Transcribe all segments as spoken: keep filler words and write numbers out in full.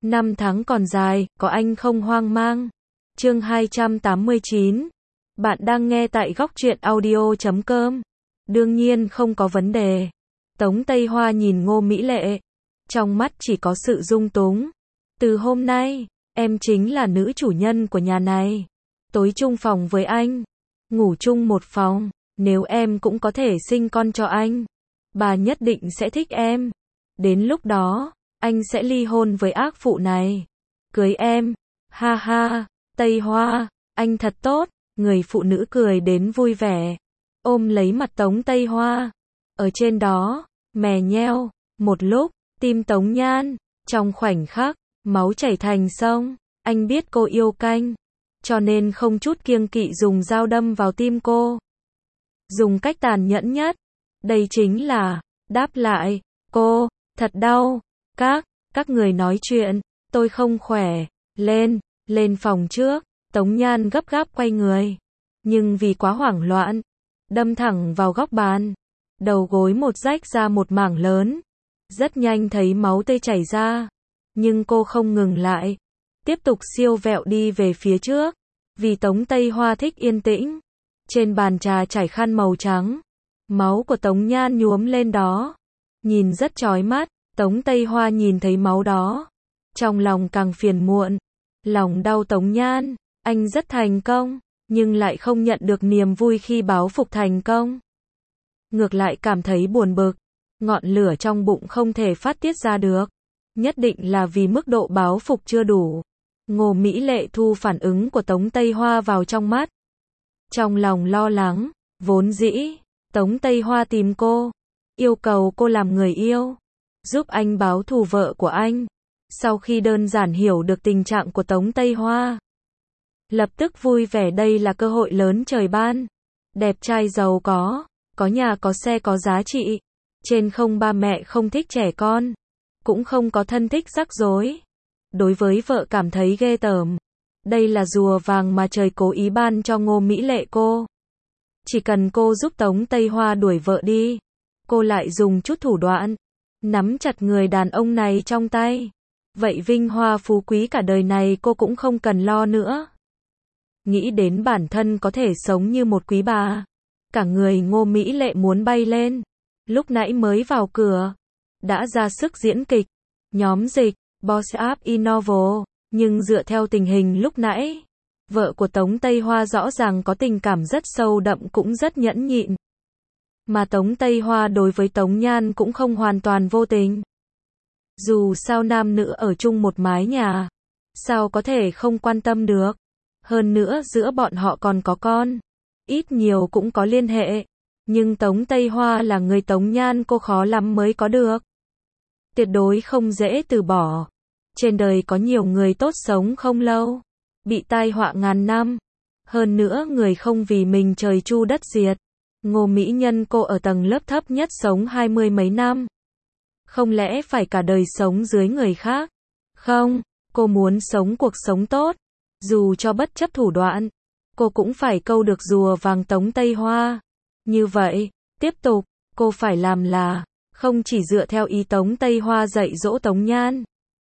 Năm tháng còn dài, có anh không hoang mang. Chương hai trăm tám mươi chín. Bạn đang nghe tại góc truyện audio chấm com. Đương nhiên không có vấn đề. Tống Tây Hoa nhìn Ngô Mỹ Lệ. Trong mắt chỉ có sự dung túng. Từ hôm nay, em chính là nữ chủ nhân của nhà này. Tối chung phòng với anh. Ngủ chung một phòng. Nếu em cũng có thể sinh con cho anh, bà nhất định sẽ thích em. Đến lúc đó, anh sẽ ly hôn với ác phụ này. Cưới em. Ha ha, Tây Hoa, anh thật tốt. Người phụ nữ cười đến vui vẻ. Ôm lấy mặt Tống Tây Hoa. Ở trên đó, mè nheo. Một lúc, tim Tống Nhan. Trong khoảnh khắc, máu chảy thành sông. Anh biết cô yêu canh. Cho nên không chút kiêng kỵ dùng dao đâm vào tim cô. Dùng cách tàn nhẫn nhất. Đây chính là, đáp lại, cô, thật đau. Các, các người nói chuyện, tôi không khỏe. Lên, lên phòng trước. Tống Nhan gấp gáp quay người. Nhưng vì quá hoảng loạn, đâm thẳng vào góc bàn. Đầu gối một rách ra một mảng lớn. Rất nhanh thấy máu tươi chảy ra. Nhưng cô không ngừng lại. Tiếp tục siêu vẹo đi về phía trước. Vì Tống Tây Hoa thích yên tĩnh. Trên bàn trà trải khăn màu trắng. Máu của Tống Nhan nhuốm lên đó. Nhìn rất chói mắt. Tống Tây Hoa nhìn thấy máu đó. Trong lòng càng phiền muộn. Lòng đau Tống Nhan. Anh rất thành công. Nhưng lại không nhận được niềm vui khi báo phục thành công. Ngược lại cảm thấy buồn bực. Ngọn lửa trong bụng không thể phát tiết ra được. Nhất định là vì mức độ báo phục chưa đủ. Ngô Mỹ Lệ thu phản ứng của Tống Tây Hoa vào trong mắt. Trong lòng lo lắng. Vốn dĩ, Tống Tây Hoa tìm cô. Yêu cầu cô làm người yêu. Giúp anh báo thù vợ của anh. Sau khi đơn giản hiểu được tình trạng của Tống Tây Hoa, lập tức vui vẻ, đây là cơ hội lớn trời ban. Đẹp trai giàu có. Có nhà có xe có giá trị. Trên không ba mẹ không thích trẻ con. Cũng không có thân thích rắc rối. Đối với vợ cảm thấy ghê tởm. Đây là rùa vàng mà trời cố ý ban cho Ngô Mỹ Lệ cô. Chỉ cần cô giúp Tống Tây Hoa đuổi vợ đi. Cô lại dùng chút thủ đoạn. Nắm chặt người đàn ông này trong tay. Vậy vinh hoa phú quý cả đời này cô cũng không cần lo nữa. Nghĩ đến bản thân có thể sống như một quý bà. Cả người Ngô Mỹ Lệ muốn bay lên. Lúc nãy mới vào cửa. Đã ra sức diễn kịch. Nhóm dịch. Boss Up Innovo. Nhưng dựa theo tình hình lúc nãy, vợ của Tống Tây Hoa rõ ràng có tình cảm rất sâu đậm cũng rất nhẫn nhịn. Mà Tống Tây Hoa đối với Tống Nhan cũng không hoàn toàn vô tình. Dù sao nam nữ ở chung một mái nhà, sao có thể không quan tâm được. Hơn nữa giữa bọn họ còn có con. Ít nhiều cũng có liên hệ. Nhưng Tống Tây Hoa là người Tống Nhan cô khó lắm mới có được. Tuyệt đối không dễ từ bỏ. Trên đời có nhiều người tốt sống không lâu. Bị tai họa ngàn năm. Hơn nữa người không vì mình trời chu đất diệt. Ngô Mỹ Nhân cô ở tầng lớp thấp nhất sống hai mươi mấy năm. Không lẽ phải cả đời sống dưới người khác? Không, cô muốn sống cuộc sống tốt. Dù cho bất chấp thủ đoạn, cô cũng phải câu được rùa vàng Tống Tây Hoa. Như vậy, tiếp tục, cô phải làm là, không chỉ dựa theo ý Tống Tây Hoa dạy dỗ Tống Nhan.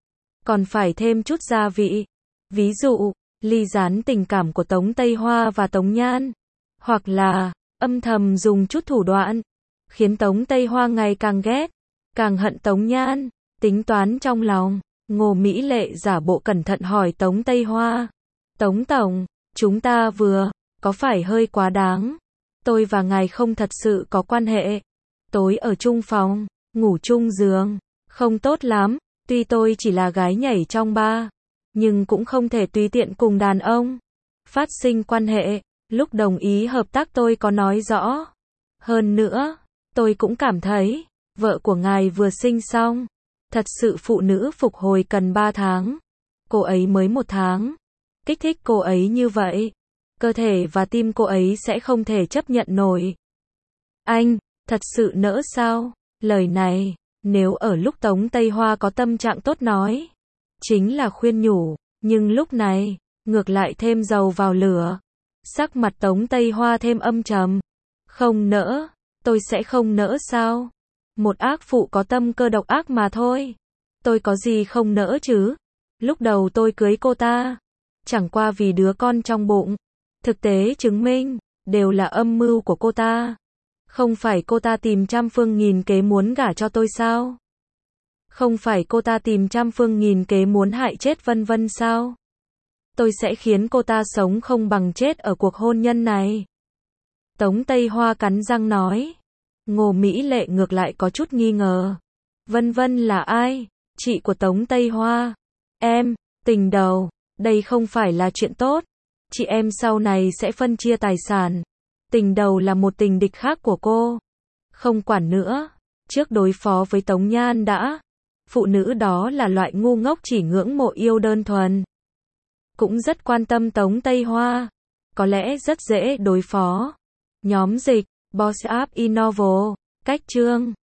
Còn phải thêm chút gia vị. Ví dụ, ly gián tình cảm của Tống Tây Hoa và Tống Nhan. Hoặc là, âm thầm dùng chút thủ đoạn. Khiến Tống Tây Hoa ngày càng ghét. Càng hận Tống Nhan. Tính toán trong lòng. Ngô Mỹ Lệ giả bộ cẩn thận hỏi Tống Tây Hoa. Tống Tổng, chúng ta vừa, có phải hơi quá đáng? Tôi và ngài không thật sự có quan hệ. Tối ở chung phòng, ngủ chung giường. Không tốt lắm. Tuy tôi chỉ là gái nhảy trong ba, nhưng cũng không thể tùy tiện cùng đàn ông phát sinh quan hệ. Lúc đồng ý hợp tác tôi có nói rõ. Hơn nữa, tôi cũng cảm thấy, vợ của ngài vừa sinh xong. Thật sự phụ nữ phục hồi cần ba tháng. Cô ấy mới một tháng. Kích thích cô ấy như vậy. Cơ thể và tim cô ấy sẽ không thể chấp nhận nổi. Anh, thật sự nỡ sao? Lời này, nếu ở lúc Tống Tây Hoa có tâm trạng tốt nói, chính là khuyên nhủ. Nhưng lúc này, ngược lại thêm dầu vào lửa. Sắc mặt Tống Tây Hoa thêm âm trầm. Không nỡ, tôi sẽ không nỡ sao? Một ác phụ có tâm cơ độc ác mà thôi. Tôi có gì không nỡ chứ? Lúc đầu tôi cưới cô ta, chẳng qua vì đứa con trong bụng. Thực tế chứng minh, đều là âm mưu của cô ta. Không phải cô ta tìm trăm phương nghìn kế muốn gả cho tôi sao? Không phải cô ta tìm trăm phương nghìn kế muốn hại chết Vân Vân sao? Tôi sẽ khiến cô ta sống không bằng chết ở cuộc hôn nhân này. Tống Tây Hoa cắn răng nói. Ngô Mỹ Lệ ngược lại có chút nghi ngờ. Vân Vân là ai? Chị của Tống Tây Hoa. Em, tình đầu, đây không phải là chuyện tốt. Chị em sau này sẽ phân chia tài sản. Tình đầu là một tình địch khác của cô. Không quản nữa. Trước đối phó với Tống Nhan đã. Phụ nữ đó là loại ngu ngốc chỉ ngưỡng mộ yêu đơn thuần. Cũng rất quan tâm Tống Tây Hoa. Có lẽ rất dễ đối phó. Nhóm dịch, Boss App Innovo, cách chương.